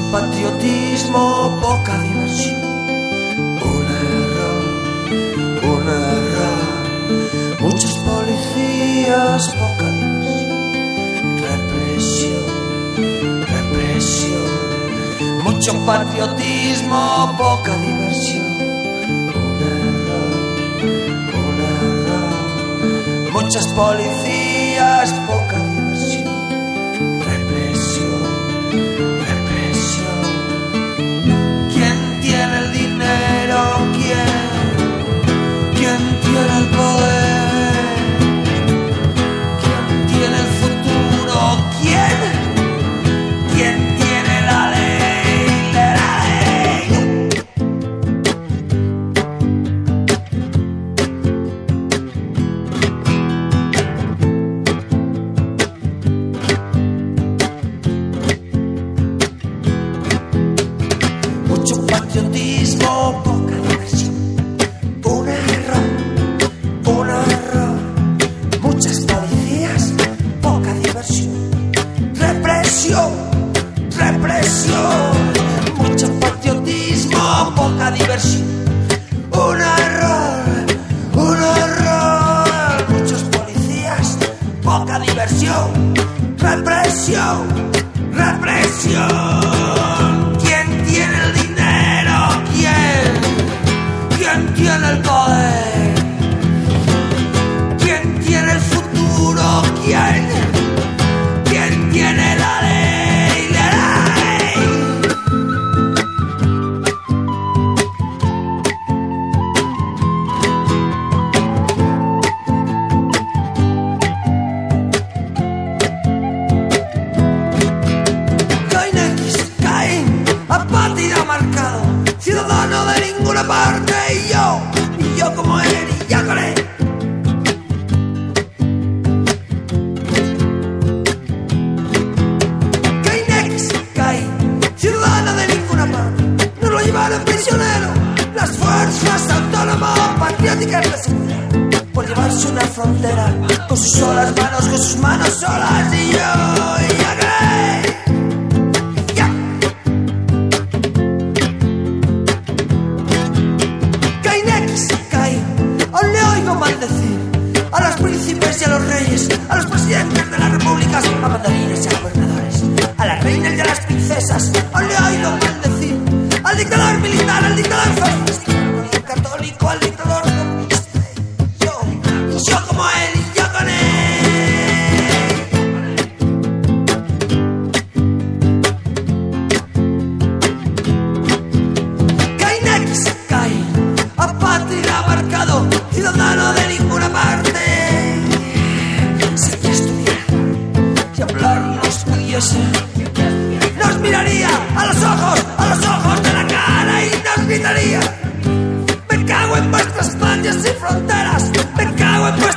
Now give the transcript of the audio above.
patriotismo, poca diversión. Un error. Muchos policías, poca diversión. Represión. Mucho patriotismo, poca diversión. Un error. Muchas policías, poca diversión. Represión. ¿Quién tiene el dinero? ¿Quién tiene el poder? ¿Quién tiene el futuro? ¿Quién tiene la ley? Mucho patriotismo, poca diversión. Un error. Muchas policías, poca diversión. Represión. Mucho patriotismo, poca diversión. Un error. Muchos policías, poca diversión. Represión. ¿Quién tiene el dinero? ¿Quién tiene el poder? ¿Quién tiene el futuro? ¿Quién tiene la ley? Caín, apátrida marcado, ciudadano de ninguna parte, y yo como él, y ya con él. Caín, ciudadano de ninguna parte, nos lo llevaron prisionero las fuerzas autónomas patrióticas de seguridad, por llevarse una frontera con sus solas manos, con sus manos solas, y yo con él. Aún le oigo maldecir a los príncipes y a los reyes, a los presidentes de las repúblicas, a mandarines y a gobernadores, a las reinas y a las princesas. Aún le oigo maldecir al dictador militar, al dictador fascista, al católico, al dictador comunista. Y yo como él, y yo con él. Caín, apátrida marcado, ciudadano de ninguna parte. Si aquí estuviera, si hablar nos pudiese, nos miraría a los ojos de la cara y nos gritaría: me cago en vuestras patrias sin fronteras, me cago en vuestras